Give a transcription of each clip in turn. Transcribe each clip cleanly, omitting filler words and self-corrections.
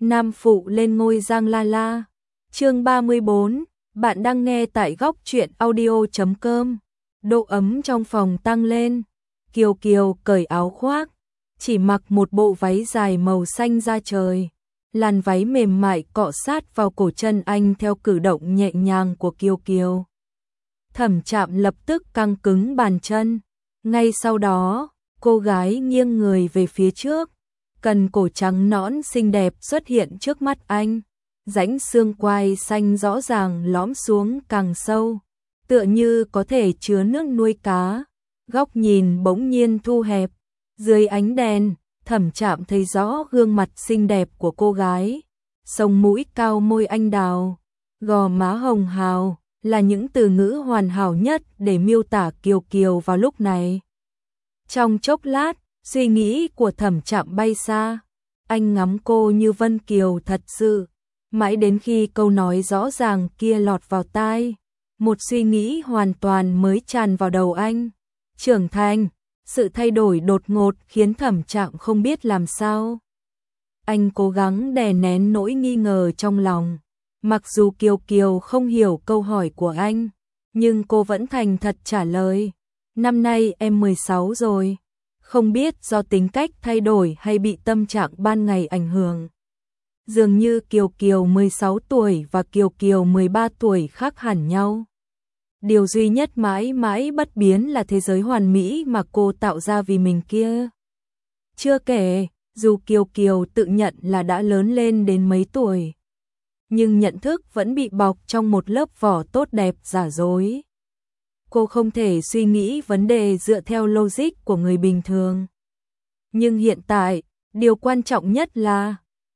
Nam phụ lên ngôi Giang La La. Chương 34, bạn đang nghe tại góc truyện audio.com. Độ ấm trong phòng tăng lên. Kiều Kiều cởi áo khoác, chỉ mặc một bộ váy dài màu xanh da trời. Làn váy mềm mại cọ sát vào cổ chân anh theo cử động nhẹ nhàng của Kiều Kiều. Thẩm Trạm lập tức căng cứng bàn chân. Ngay sau đó, cô gái nghiêng người về phía trước. Cần cổ trắng nõn xinh đẹp xuất hiện trước mắt anh. Rãnh xương quai xanh rõ ràng lõm xuống càng sâu, tựa như có thể chứa nước nuôi cá. Góc nhìn bỗng nhiên thu hẹp. Dưới ánh đèn, Thẩm Trạm thấy rõ gương mặt xinh đẹp của cô gái. Sống mũi cao, môi anh đào, gò má hồng hào là những từ ngữ hoàn hảo nhất để miêu tả Kiều Kiều vào lúc này. Trong chốc lát, suy nghĩ của Thẩm Trạm bay xa. Anh ngắm cô như Vân Kiều thật sự. Mãi đến khi câu nói rõ ràng kia lọt vào tai, một suy nghĩ hoàn toàn mới tràn vào đầu anh. Trưởng thành. Sự thay đổi đột ngột khiến Thẩm Trạm không biết làm sao. Anh cố gắng đè nén nỗi nghi ngờ trong lòng. Mặc dù Kiều Kiều không hiểu câu hỏi của anh, nhưng cô vẫn thành thật trả lời. Năm nay em 16 rồi. Không biết do tính cách thay đổi hay bị tâm trạng ban ngày ảnh hưởng. Dường như Kiều Kiều 16 tuổi và Kiều Kiều 13 tuổi khác hẳn nhau. Điều duy nhất mãi mãi bất biến là thế giới hoàn mỹ mà cô tạo ra vì mình kia. Chưa kể, dù Kiều Kiều tự nhận là đã lớn lên đến mấy tuổi, nhưng nhận thức vẫn bị bọc trong một lớp vỏ tốt đẹp giả dối. Cô không thể suy nghĩ vấn đề dựa theo logic của người bình thường. Nhưng hiện tại, điều quan trọng nhất là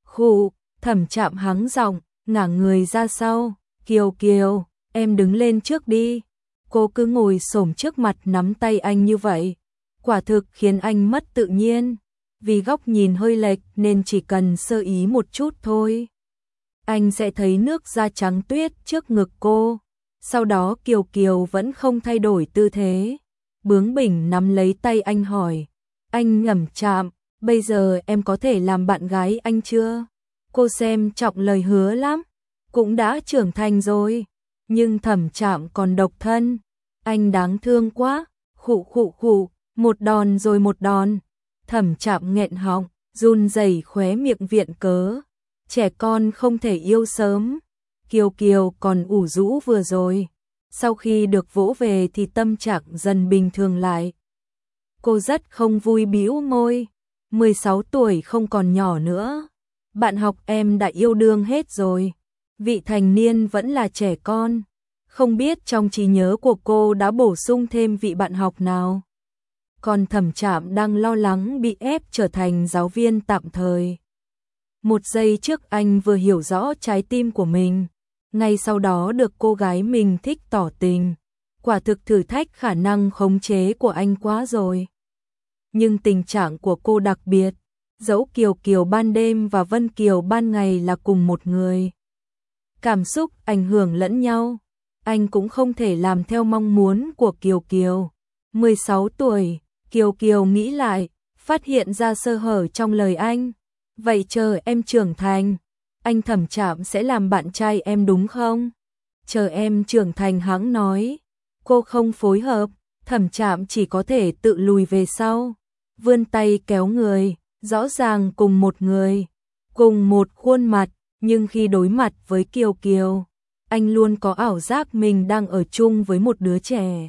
Thẩm Trạm hắng giọng, ngả người ra sau. Kiều Kiều, em đứng lên trước đi. Cô cứ ngồi xổm trước mặt nắm tay anh như vậy, quả thực khiến anh mất tự nhiên. Vì góc nhìn hơi lệch nên chỉ cần sơ ý một chút thôi, anh sẽ thấy nước da trắng tuyết trước ngực cô. Sau đó Kiều Kiều vẫn không thay đổi tư thế, bướng bỉnh nắm lấy tay anh hỏi. Anh Thẩm Trạm, bây giờ em có thể làm bạn gái anh chưa? Cô xem trọng lời hứa lắm, cũng đã trưởng thành rồi, nhưng Thẩm Trạm còn độc thân. Anh đáng thương quá. Khụ, một đòn rồi một đòn. Thẩm Trạm nghẹn họng, run rẩy khóe miệng viện cớ. Trẻ con không thể yêu sớm. Kiều Kiều còn ủ rũ vừa rồi, sau khi được vỗ về thì tâm trạng dần bình thường lại. Cô rất không vui bĩu môi. 16 tuổi không còn nhỏ nữa. Bạn học em đã yêu đương hết rồi. Vị thành niên vẫn là trẻ con. Không biết trong trí nhớ của cô đã bổ sung thêm vị bạn học nào. Còn Thẩm Trạm đang lo lắng bị ép trở thành giáo viên tạm thời. Một giây trước anh vừa hiểu rõ trái tim của mình, ngay sau đó được cô gái mình thích tỏ tình. Quả thực thử thách khả năng khống chế của anh quá rồi. Nhưng tình trạng của cô đặc biệt, dẫu Kiều Kiều ban đêm và Vân Kiều ban ngày là cùng một người. Cảm xúc ảnh hưởng lẫn nhau, anh cũng không thể làm theo mong muốn của Kiều Kiều. 16 tuổi, Kiều Kiều nghĩ lại, phát hiện ra sơ hở trong lời anh. Vậy chờ em trưởng thành, anh Thẩm Trạm sẽ làm bạn trai em đúng không? Chờ em trưởng thành hẵng nói. Cô không phối hợp, Thẩm Trạm chỉ có thể tự lùi về sau. Vươn tay kéo người, rõ ràng cùng một người, cùng một khuôn mặt, nhưng khi đối mặt với Kiều Kiều, anh luôn có ảo giác mình đang ở chung với một đứa trẻ.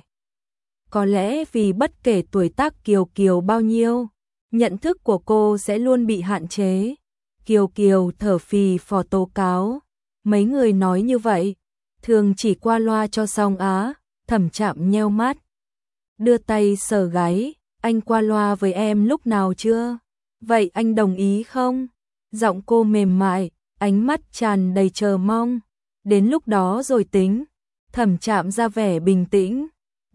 Có lẽ vì bất kể tuổi tác Kiều Kiều bao nhiêu, nhận thức của cô sẽ luôn bị hạn chế. Kiều Kiều thở phì phò tố cáo. Mấy người nói như vậy, thường chỉ qua loa cho xong á. Thẩm Trạm nheo mắt, đưa tay sờ gáy. Anh qua loa với em lúc nào chưa? Vậy anh đồng ý không? Giọng cô mềm mại, ánh mắt tràn đầy chờ mong. Đến lúc đó rồi tính. Thẩm Trạm ra vẻ bình tĩnh.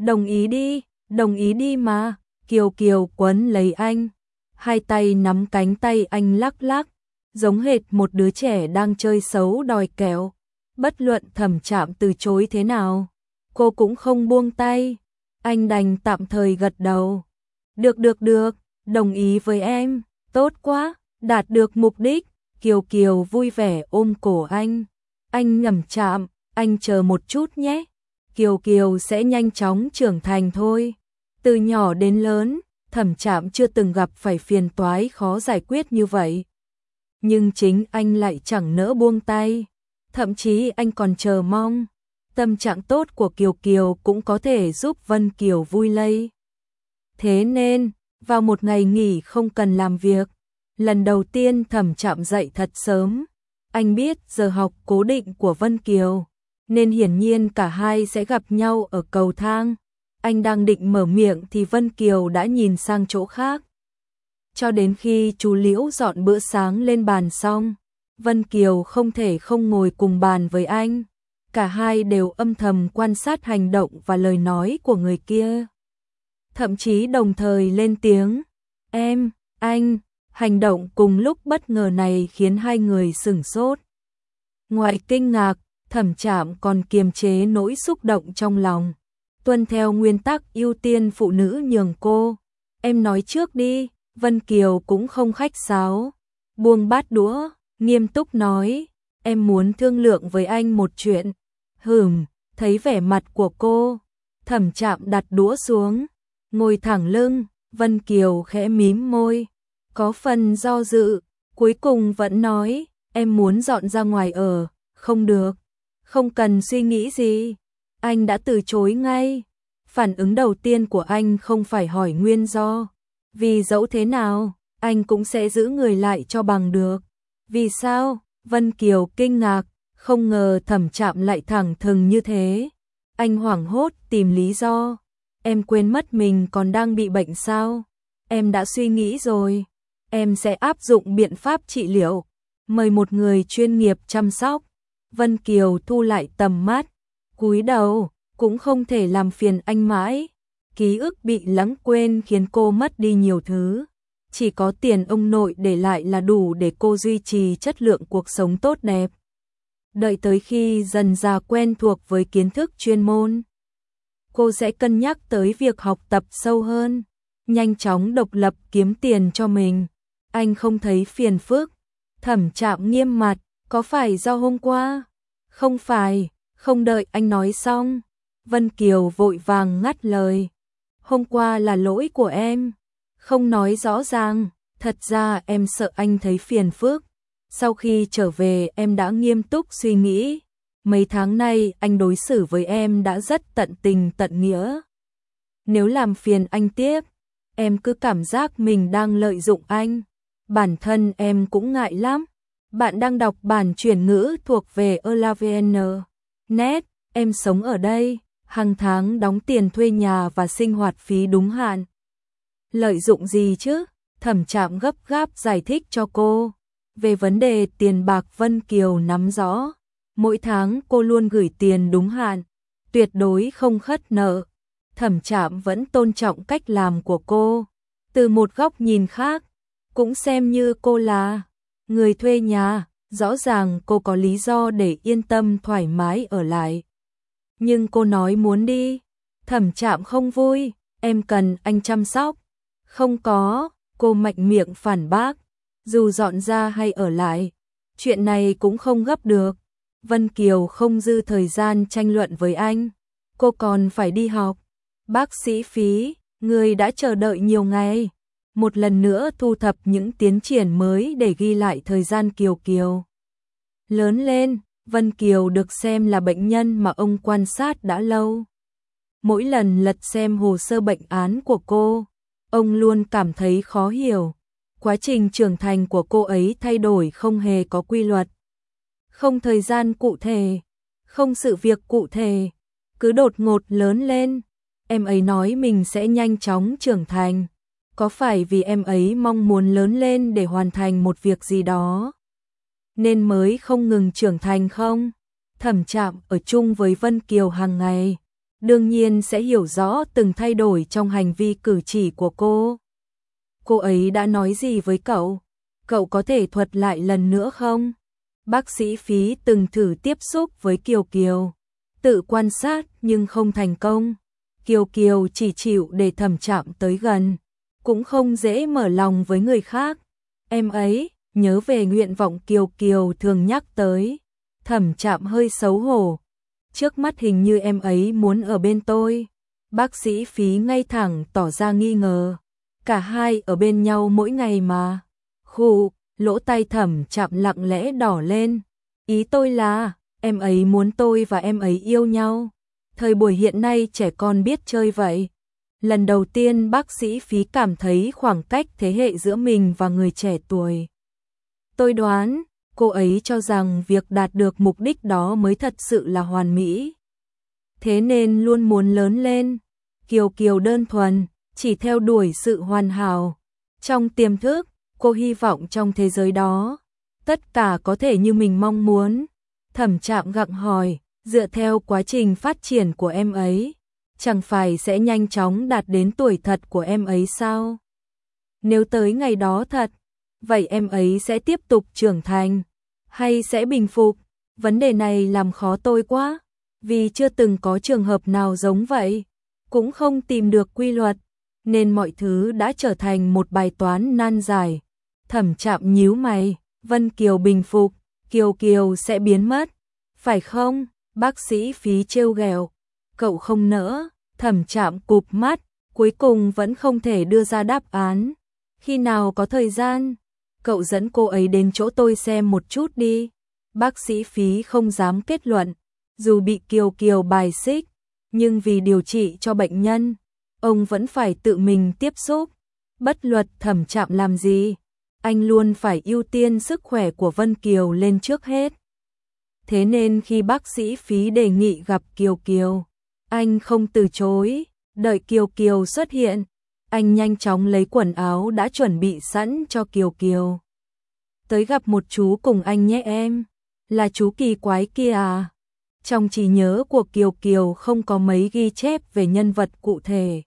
Đồng ý đi mà. Kiều Kiều quấn lấy anh, hai tay nắm cánh tay anh lắc lắc, giống hệt một đứa trẻ đang chơi xấu đòi kẹo. Bất luận Thẩm Trạm từ chối thế nào, cô cũng không buông tay. Anh đành tạm thời gật đầu. Được, đồng ý với em, tốt quá, đạt được mục đích. Kiều Kiều vui vẻ ôm cổ anh nhầm chạm, anh chờ một chút nhé. Kiều Kiều sẽ nhanh chóng trưởng thành thôi. Từ nhỏ đến lớn, Thẩm Trạm chưa từng gặp phải phiền toái khó giải quyết như vậy. Nhưng chính anh lại chẳng nỡ buông tay. Thậm chí anh còn chờ mong tâm trạng tốt của Kiều Kiều cũng có thể giúp Vân Kiều vui lây. Thế nên, vào một ngày nghỉ không cần làm việc, lần đầu tiên Thẩm Trạm dậy thật sớm. Anh biết giờ học cố định của Vân Kiều, nên hiển nhiên cả hai sẽ gặp nhau ở cầu thang. Anh đang định mở miệng thì Vân Kiều đã nhìn sang chỗ khác. Cho đến khi chú Liễu dọn bữa sáng lên bàn xong, Vân Kiều không thể không ngồi cùng bàn với anh. Cả hai đều âm thầm quan sát hành động và lời nói của người kia. Thậm chí đồng thời lên tiếng, em, anh. Hành động cùng lúc bất ngờ này khiến hai người sửng sốt. Ngoài kinh ngạc, Thẩm Trạm còn kiềm chế nỗi xúc động trong lòng. Tuân theo nguyên tắc ưu tiên phụ nữ nhường cô. Em nói trước đi. Vân Kiều cũng không khách sáo. Buông bát đũa, nghiêm túc nói. Em muốn thương lượng với anh một chuyện. Thấy vẻ mặt của cô. Thẩm Trạm đặt đũa xuống. Ngồi thẳng lưng, Vân Kiều khẽ mím môi. Có phần do dự, cuối cùng vẫn nói. Em muốn dọn ra ngoài ở. Không được. Không cần suy nghĩ gì. Anh đã từ chối ngay. Phản ứng đầu tiên của anh không phải hỏi nguyên do. Vì dẫu thế nào, anh cũng sẽ giữ người lại cho bằng được. Vì sao? Vân Kiều kinh ngạc, không ngờ Thẩm Trạm lại thẳng thừng như thế. Anh hoảng hốt tìm lý do. Em quên mất mình còn đang bị bệnh sao? Em đã suy nghĩ rồi. Em sẽ áp dụng biện pháp trị liệu. Mời một người chuyên nghiệp chăm sóc. Vân Kiều thu lại tầm mắt. Cúi đầu, cũng không thể làm phiền anh mãi. Ký ức bị lãng quên khiến cô mất đi nhiều thứ. Chỉ có tiền ông nội để lại là đủ để cô duy trì chất lượng cuộc sống tốt đẹp. Đợi tới khi dần dà quen thuộc với kiến thức chuyên môn, cô sẽ cân nhắc tới việc học tập sâu hơn, nhanh chóng độc lập kiếm tiền cho mình. Anh không thấy phiền phức. Thẩm Trạm nghiêm mặt, có phải do hôm qua? Không phải, không đợi anh nói xong. Vân Kiều vội vàng ngắt lời. Hôm qua là lỗi của em. Không nói rõ ràng, thật ra em sợ anh thấy phiền phức. Sau khi trở về em đã nghiêm túc suy nghĩ. Mấy tháng nay anh đối xử với em đã rất tận tình tận nghĩa. Nếu làm phiền anh tiếp, em cứ cảm giác mình đang lợi dụng anh. Bản thân em cũng ngại lắm. Bạn đang đọc bản chuyển ngữ thuộc về ELAVN. Net, em sống ở đây, hàng tháng đóng tiền thuê nhà và sinh hoạt phí đúng hạn. Lợi dụng gì chứ? Thẩm Trạm gấp gáp giải thích cho cô. Về vấn đề tiền bạc Vân Kiều nắm rõ. Mỗi tháng cô luôn gửi tiền đúng hạn, tuyệt đối không khất nợ. Thẩm Trạm vẫn tôn trọng cách làm của cô. Từ một góc nhìn khác, cũng xem như cô là người thuê nhà, rõ ràng cô có lý do để yên tâm thoải mái ở lại. Nhưng cô nói muốn đi. Thẩm Trạm không vui. Em cần anh chăm sóc. Không có, cô mạnh miệng phản bác. Dù dọn ra hay ở lại, chuyện này cũng không gấp được. Vân Kiều không dư thời gian tranh luận với anh. Cô còn phải đi học. Bác sĩ Phí, người đã chờ đợi nhiều ngày. Một lần nữa thu thập những tiến triển mới để ghi lại thời gian Kiều Kiều lớn lên. Vân Kiều được xem là bệnh nhân mà ông quan sát đã lâu. Mỗi lần lật xem hồ sơ bệnh án của cô, ông luôn cảm thấy khó hiểu. Quá trình trưởng thành của cô ấy thay đổi không hề có quy luật. Không thời gian cụ thể, không sự việc cụ thể, cứ đột ngột lớn lên. Em ấy nói mình sẽ nhanh chóng trưởng thành. Có phải vì em ấy mong muốn lớn lên để hoàn thành một việc gì đó, nên mới không ngừng trưởng thành không? Thẩm Trạm ở chung với Vân Kiều hàng ngày, đương nhiên sẽ hiểu rõ từng thay đổi trong hành vi cử chỉ của cô. Cô ấy đã nói gì với cậu? Cậu có thể thuật lại lần nữa không? Bác sĩ Phí từng thử tiếp xúc với Kiều Kiều, tự quan sát nhưng không thành công. Kiều Kiều chỉ chịu để Thẩm Trạm tới gần, cũng không dễ mở lòng với người khác. Em ấy, nhớ về nguyện vọng Kiều Kiều thường nhắc tới. Thẩm Trạm hơi xấu hổ. Trước mắt hình như em ấy muốn ở bên tôi. Bác sĩ Phí ngay thẳng tỏ ra nghi ngờ. Cả hai ở bên nhau mỗi ngày mà. Khụ, lỗ tai Thẩm Trạm lặng lẽ đỏ lên. Ý tôi là, em ấy muốn tôi và em ấy yêu nhau. Thời buổi hiện nay trẻ con biết chơi vậy. Lần đầu tiên bác sĩ Phí cảm thấy khoảng cách thế hệ giữa mình và người trẻ tuổi. Tôi đoán, cô ấy cho rằng việc đạt được mục đích đó mới thật sự là hoàn mỹ. Thế nên luôn muốn lớn lên. Kiều Kiều đơn thuần, chỉ theo đuổi sự hoàn hảo. Trong tiềm thức, cô hy vọng trong thế giới đó, tất cả có thể như mình mong muốn. Thẩm Trạm gặng hỏi, dựa theo quá trình phát triển của em ấy, chẳng phải sẽ nhanh chóng đạt đến tuổi thật của em ấy sao? Nếu tới ngày đó thật, vậy em ấy sẽ tiếp tục trưởng thành, hay sẽ bình phục? Vấn đề này làm khó tôi quá, vì chưa từng có trường hợp nào giống vậy, cũng không tìm được quy luật, nên mọi thứ đã trở thành một bài toán nan giải. Thẩm Trạm nhíu mày, Vân Kiều bình phục, Kiều Kiều sẽ biến mất, phải không? Bác sĩ Phí trêu ghẹo. Cậu không nỡ. Thẩm Trạm cụp mắt, cuối cùng vẫn không thể đưa ra đáp án. Khi nào có thời gian, cậu dẫn cô ấy đến chỗ tôi xem một chút đi. Bác sĩ Phí không dám kết luận, dù bị Kiều Kiều bài xích, nhưng vì điều trị cho bệnh nhân, ông vẫn phải tự mình tiếp xúc. Bất luận Thẩm Trạm làm gì, anh luôn phải ưu tiên sức khỏe của Vân Kiều lên trước hết. Thế nên khi bác sĩ Phí đề nghị gặp Kiều Kiều, anh không từ chối. Đợi Kiều Kiều xuất hiện, anh nhanh chóng lấy quần áo đã chuẩn bị sẵn cho Kiều Kiều. Tới gặp một chú cùng anh nhé em. Là chú kỳ quái kia à? Trong trí nhớ của Kiều Kiều không có mấy ghi chép về nhân vật cụ thể.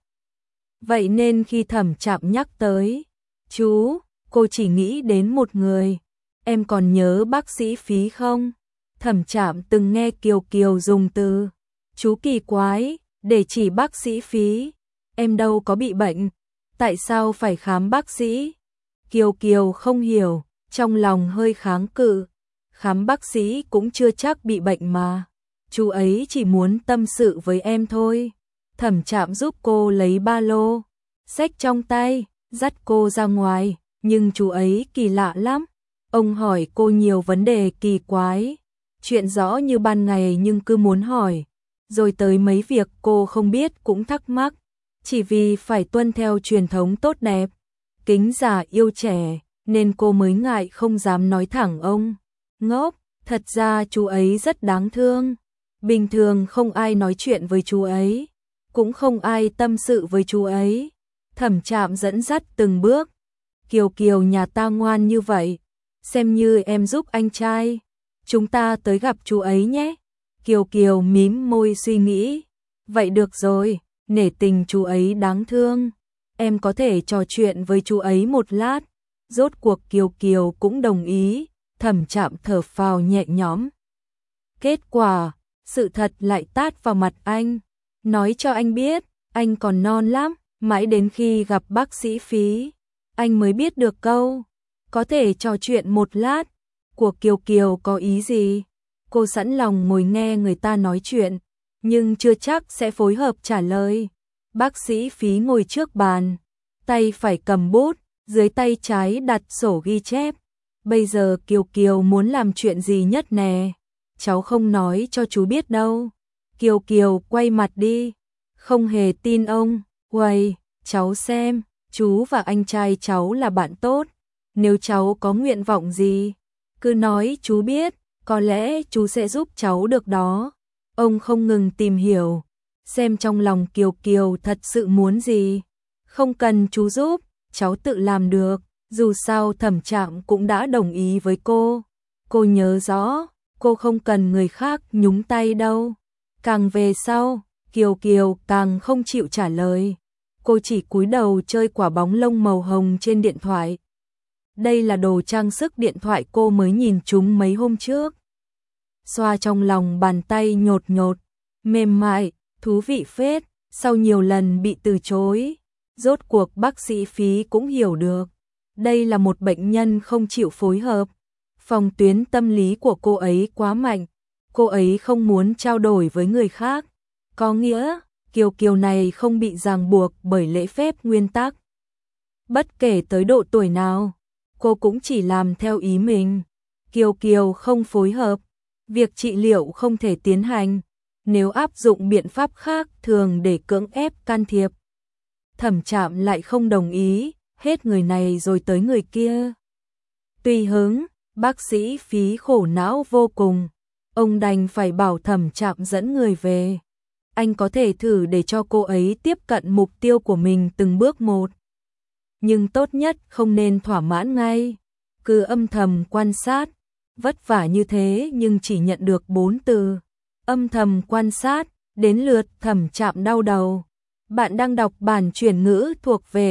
Vậy nên khi Thẩm Trạm nhắc tới chú, cô chỉ nghĩ đến một người. Em còn nhớ bác sĩ Phí không? Thẩm Trạm từng nghe Kiều Kiều dùng từ chú kỳ quái để chỉ bác sĩ Phí. Em đâu có bị bệnh, tại sao phải khám bác sĩ? Kiều Kiều không hiểu, trong lòng hơi kháng cự. Khám bác sĩ cũng chưa chắc bị bệnh mà. Chú ấy chỉ muốn tâm sự với em thôi. Thẩm Trạm giúp cô lấy ba lô, xách trong tay, dắt cô ra ngoài. Nhưng chú ấy kỳ lạ lắm. Ông hỏi cô nhiều vấn đề kỳ quái. Chuyện rõ như ban ngày nhưng cứ muốn hỏi. Rồi tới mấy việc cô không biết cũng thắc mắc. Chỉ vì phải tuân theo truyền thống tốt đẹp, kính già yêu trẻ, nên cô mới ngại không dám nói thẳng ông. Ngốc, thật ra chú ấy rất đáng thương. Bình thường không ai nói chuyện với chú ấy, cũng không ai tâm sự với chú ấy. Thẩm Trạm dẫn dắt từng bước. Kiều Kiều nhà ta ngoan như vậy, xem như em giúp anh trai. Chúng ta tới gặp chú ấy nhé. Kiều Kiều mím môi suy nghĩ. Vậy được rồi, nể tình chú ấy đáng thương. Em có thể trò chuyện với chú ấy một lát. Rốt cuộc Kiều Kiều cũng đồng ý. Thẩm Trạm thở phào nhẹ nhõm. Kết quả, sự thật lại tát vào mặt anh. Nói cho anh biết, anh còn non lắm. Mãi đến khi gặp bác sĩ Phí, anh mới biết được câu có thể trò chuyện một lát của Kiều Kiều có ý gì. Cô sẵn lòng ngồi nghe người ta nói chuyện, nhưng chưa chắc sẽ phối hợp trả lời. Bác sĩ Phí ngồi trước bàn, tay phải cầm bút, dưới tay trái đặt sổ ghi chép. Bây giờ Kiều Kiều muốn làm chuyện gì nhất nè? Cháu không nói cho chú biết đâu. Kiều Kiều quay mặt đi, không hề tin ông. Uầy, cháu xem, chú và anh trai cháu là bạn tốt. Nếu cháu có nguyện vọng gì, cứ nói chú biết, có lẽ chú sẽ giúp cháu được đó. Ông không ngừng tìm hiểu, xem trong lòng Kiều Kiều thật sự muốn gì. Không cần chú giúp, cháu tự làm được. Dù sao Thẩm Trạm cũng đã đồng ý với cô. Cô nhớ rõ, cô không cần người khác nhúng tay đâu. Càng về sau, Kiều Kiều càng không chịu trả lời. Cô chỉ cúi đầu chơi quả bóng lông màu hồng trên điện thoại. Đây là đồ trang sức điện thoại cô mới nhìn chúng mấy hôm trước. Xoa trong lòng bàn tay nhột nhột, mềm mại, thú vị phết. Sau nhiều lần bị từ chối, rốt cuộc bác sĩ Phí cũng hiểu được. Đây là một bệnh nhân không chịu phối hợp. Phòng tuyến tâm lý của cô ấy quá mạnh. Cô ấy không muốn trao đổi với người khác. Có nghĩa, Kiều Kiều này không bị ràng buộc bởi lễ phép nguyên tắc. Bất kể tới độ tuổi nào, cô cũng chỉ làm theo ý mình. Kiều Kiều không phối hợp, việc trị liệu không thể tiến hành. Nếu áp dụng biện pháp khác thường để cưỡng ép can thiệp, Thẩm Trạm lại không đồng ý, hết người này rồi tới người kia. Tùy hứng, bác sĩ phí khổ não vô cùng. Ông đành phải bảo Thẩm Trạm dẫn người về. Anh có thể thử để cho cô ấy tiếp cận mục tiêu của mình từng bước một. Nhưng tốt nhất không nên thỏa mãn ngay. Cứ âm thầm quan sát. Vất vả như thế nhưng chỉ nhận được 4 từ. Âm thầm quan sát, đến lượt Thẩm Trạm đau đầu. Bạn đang đọc bản chuyển ngữ thuộc về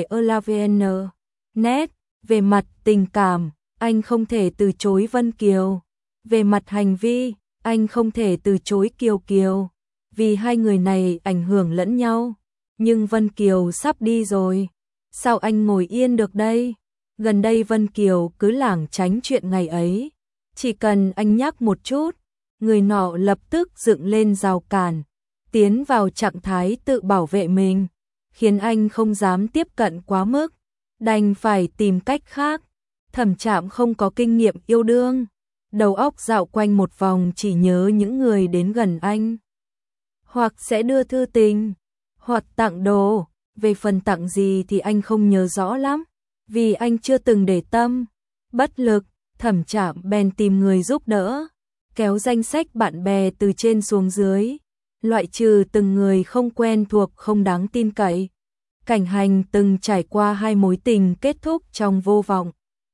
ELAVN.net. Về mặt tình cảm, anh không thể từ chối Vân Kiều. Về mặt hành vi, anh không thể từ chối Kiều Kiều. Vì hai người này ảnh hưởng lẫn nhau. Nhưng Vân Kiều sắp đi rồi. Sao anh ngồi yên được đây? Gần đây Vân Kiều cứ lảng tránh chuyện ngày ấy. Chỉ cần anh nhắc một chút, người nọ lập tức dựng lên rào cản, tiến vào trạng thái tự bảo vệ mình, khiến anh không dám tiếp cận quá mức, đành phải tìm cách khác. Thẩm Trạm không có kinh nghiệm yêu đương, đầu óc dạo quanh một vòng chỉ nhớ những người đến gần anh. Hoặc sẽ đưa thư tình, hoặc tặng đồ, về phần tặng gì thì anh không nhớ rõ lắm, vì anh chưa từng để tâm. Bất lực, Thẩm Trạm bèn tìm người giúp đỡ, kéo danh sách bạn bè từ trên xuống dưới, loại trừ từng người không quen thuộc không đáng tin cậy. Cảnh Hành từng trải qua 2 mối tình kết thúc trong vô vọng,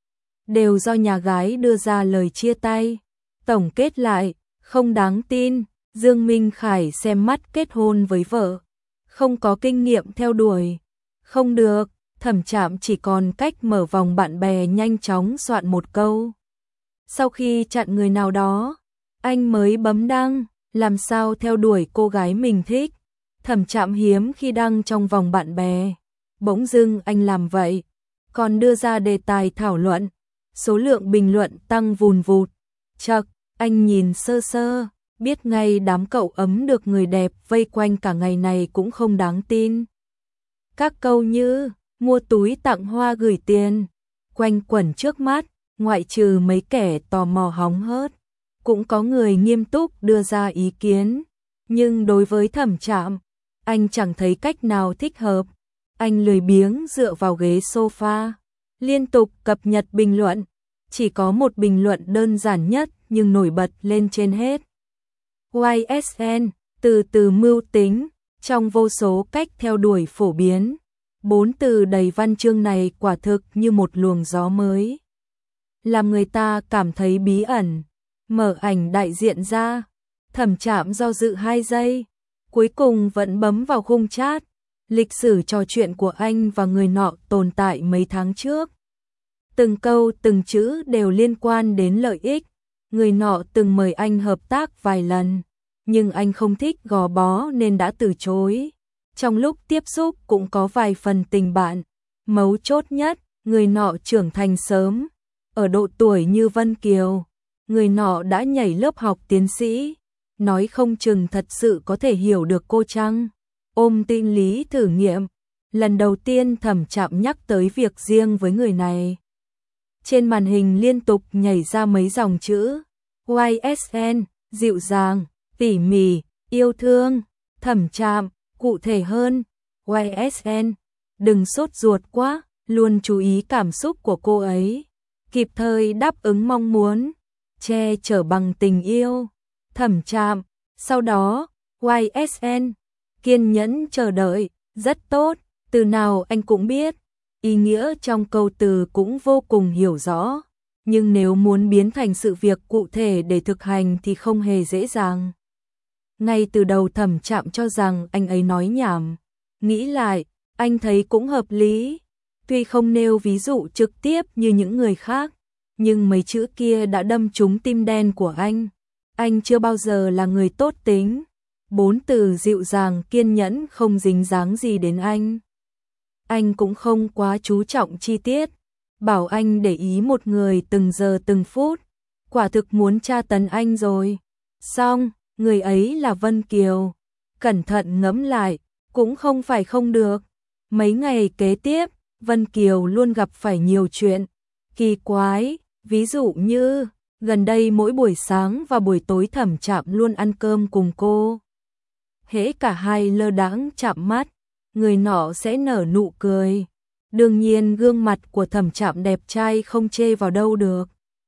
đều do nhà gái đưa ra lời chia tay. Tổng kết lại, không đáng tin. Dương Minh Khải xem mắt kết hôn với vợ, không có kinh nghiệm theo đuổi. Không được, Thẩm Trạm chỉ còn cách mở vòng bạn bè nhanh chóng soạn một câu. Sau khi chặn người nào đó, anh mới bấm đăng, làm sao theo đuổi cô gái mình thích. Thẩm Trạm hiếm khi đăng trong vòng bạn bè. Bỗng dưng anh làm vậy, còn đưa ra đề tài thảo luận. Số lượng bình luận tăng vùn vụt. Chậc, anh nhìn sơ sơ, biết ngay đám cậu ấm được người đẹp vây quanh cả ngày này cũng không đáng tin. Các câu như mua túi tặng hoa gửi tiền quanh quẩn trước mắt, ngoại trừ mấy kẻ tò mò hóng hớt, cũng có người nghiêm túc đưa ra ý kiến. Nhưng đối với Thẩm Trạm, anh chẳng thấy cách nào thích hợp. Anh lười biếng dựa vào ghế sofa, liên tục cập nhật bình luận. Chỉ có một bình luận đơn giản nhất nhưng nổi bật lên trên hết. YSN, từ mưu tính, trong vô số cách theo đuổi phổ biến. 4 từ đầy văn chương này quả thực như một luồng gió mới, làm người ta cảm thấy bí ẩn. Mở ảnh đại diện ra, Thẩm Trạm do dự 2 giây, cuối cùng vẫn bấm vào khung chat. Lịch sử trò chuyện của anh và người nọ tồn tại mấy tháng trước. Từng câu từng chữ đều liên quan đến lợi ích. Người nọ từng mời anh hợp tác vài lần, nhưng anh không thích gò bó nên đã từ chối. Trong lúc tiếp xúc cũng có vài phần tình bạn. Mấu chốt nhất, người nọ trưởng thành sớm. Ở độ tuổi như Vân Kiều, người nọ đã nhảy lớp học tiến sĩ. Nói không chừng thật sự có thể hiểu được cô chăng? Ôm tinh lý thử nghiệm. Lần đầu tiên Thẩm Trạm nhắc tới việc riêng với người này, trên màn hình liên tục nhảy ra mấy dòng chữ. YSN, dịu dàng, tỉ mỉ, yêu thương. Thẩm Trạm, cụ thể hơn. YSN, đừng sốt ruột quá, luôn chú ý cảm xúc của cô ấy, kịp thời đáp ứng mong muốn, che chở bằng tình yêu. Thẩm Trạm, sau đó, YSN, kiên nhẫn chờ đợi, rất tốt, từ nào anh cũng biết. Ý nghĩa trong câu từ cũng vô cùng hiểu rõ, nhưng nếu muốn biến thành sự việc cụ thể để thực hành thì không hề dễ dàng. Ngay từ đầu Thẩm Trạm cho rằng anh ấy nói nhảm, nghĩ lại, anh thấy cũng hợp lý. Tuy không nêu ví dụ trực tiếp như những người khác, nhưng mấy chữ kia đã đâm trúng tim đen của anh. Anh chưa bao giờ là người tốt tính. 4 từ dịu dàng kiên nhẫn không dính dáng gì đến anh. Anh cũng không quá chú trọng chi tiết. bảo anh để ý một người từng giờ từng phút, quả thực muốn tra tấn anh rồi. Xong, người ấy là Vân Kiều. Cẩn thận ngẫm lại, cũng không phải không được. Mấy ngày kế tiếp, Vân Kiều luôn gặp phải nhiều chuyện kỳ quái, ví dụ như gần đây mỗi buổi sáng và buổi tối Thẩm Trạm luôn ăn cơm cùng cô. Hễ cả hai lơ đãng chạm mắt, người nọ sẽ nở nụ cười. Đương nhiên gương mặt của Thẩm Trạm đẹp trai không chê vào đâu được.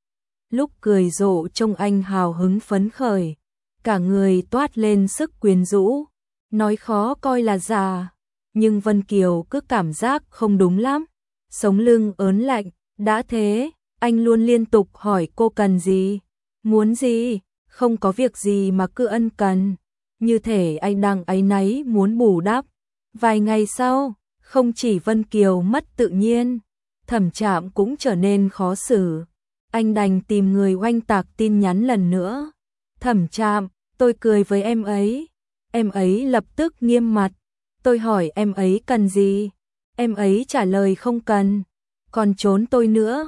Lúc cười rộ trông anh hào hứng phấn khởi, cả người toát lên sức quyến rũ, nói khó coi là già, nhưng Vân Kiều cứ cảm giác không đúng lắm, sống lưng ớn lạnh, đã thế, anh luôn liên tục hỏi cô cần gì, muốn gì, không có việc gì mà cứ ân cần, như thể anh đang áy náy muốn bù đắp. Vài ngày sau, không chỉ Vân Kiều mất tự nhiên, Thẩm Trạm cũng trở nên khó xử. Anh đành tìm người oanh tạc tin nhắn lần nữa. Thẩm Trạm, tôi cười với em ấy. Em ấy lập tức nghiêm mặt. Tôi hỏi em ấy cần gì? Em ấy trả lời không cần. Còn trốn tôi nữa.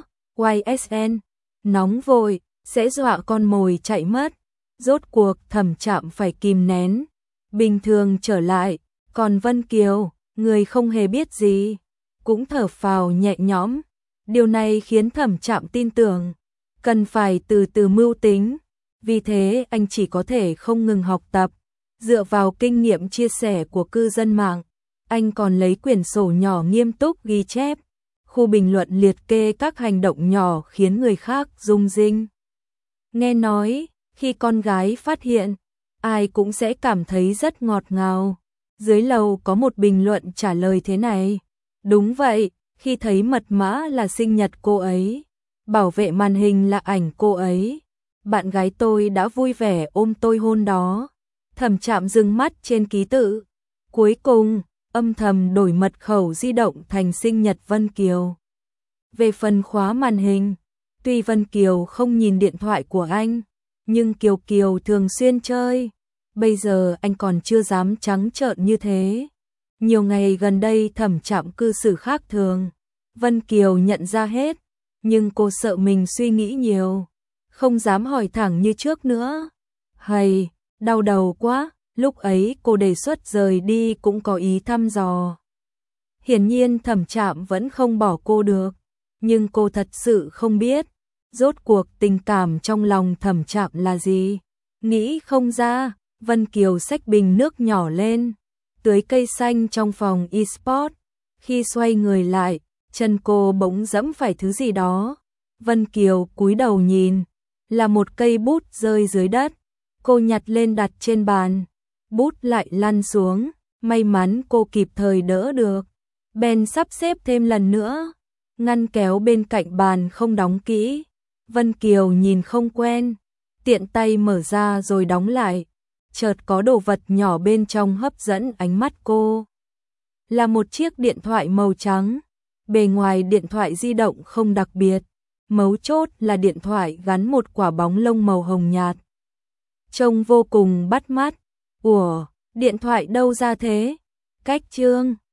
YSN. Nóng vội, sẽ dọa con mồi chạy mất. Rốt cuộc Thẩm Trạm phải kìm nén. Bình thường trở lại. Còn Vân Kiều, người không hề biết gì, cũng thở phào nhẹ nhõm. Điều này khiến Thẩm Trạm tin tưởng, cần phải từ từ mưu tính. Vì thế anh chỉ có thể không ngừng học tập, dựa vào kinh nghiệm chia sẻ của cư dân mạng. Anh còn lấy quyển sổ nhỏ nghiêm túc ghi chép, khu bình luận liệt kê các hành động nhỏ khiến người khác rung rinh. Nghe nói, khi con gái phát hiện, ai cũng sẽ cảm thấy rất ngọt ngào. Dưới lầu có một bình luận trả lời thế này. Đúng vậy, khi thấy mật mã là sinh nhật cô ấy, bảo vệ màn hình là ảnh cô ấy, bạn gái tôi đã vui vẻ ôm tôi hôn đó. Thẩm Trạm dừng mắt trên ký tự. Cuối cùng, âm thầm đổi mật khẩu di động thành sinh nhật Vân Kiều. Về phần khóa màn hình, tuy Vân Kiều không nhìn điện thoại của anh, nhưng Kiều Kiều thường xuyên chơi. Bây giờ anh còn chưa dám trắng trợn như thế. Nhiều ngày gần đây Thẩm Trạm cư xử khác thường. Vân Kiều nhận ra hết, nhưng cô sợ mình suy nghĩ nhiều, không dám hỏi thẳng như trước nữa. Hay, đau đầu quá, lúc ấy cô đề xuất rời đi cũng có ý thăm dò. Hiển nhiên Thẩm Trạm vẫn không bỏ cô được, nhưng cô thật sự không biết, rốt cuộc tình cảm trong lòng Thẩm Trạm là gì. Nghĩ không ra, Vân Kiều xách bình nước nhỏ lên, tưới cây xanh trong phòng e-sport. Khi xoay người lại, chân cô bỗng dẫm phải thứ gì đó. Vân Kiều cúi đầu nhìn, là một cây bút rơi dưới đất. Cô nhặt lên đặt trên bàn, bút lại lăn xuống, may mắn cô kịp thời đỡ được. Bèn sắp xếp thêm lần nữa, ngăn kéo bên cạnh bàn không đóng kỹ. Vân Kiều nhìn không quen, tiện tay mở ra rồi đóng lại. Chợt có đồ vật nhỏ bên trong hấp dẫn ánh mắt cô. Là một chiếc điện thoại màu trắng. Bề ngoài điện thoại di động không đặc biệt, mấu chốt là điện thoại gắn một quả bóng lông màu hồng nhạt. Trông vô cùng bắt mắt. Ủa, điện thoại đâu ra thế? Cách trương.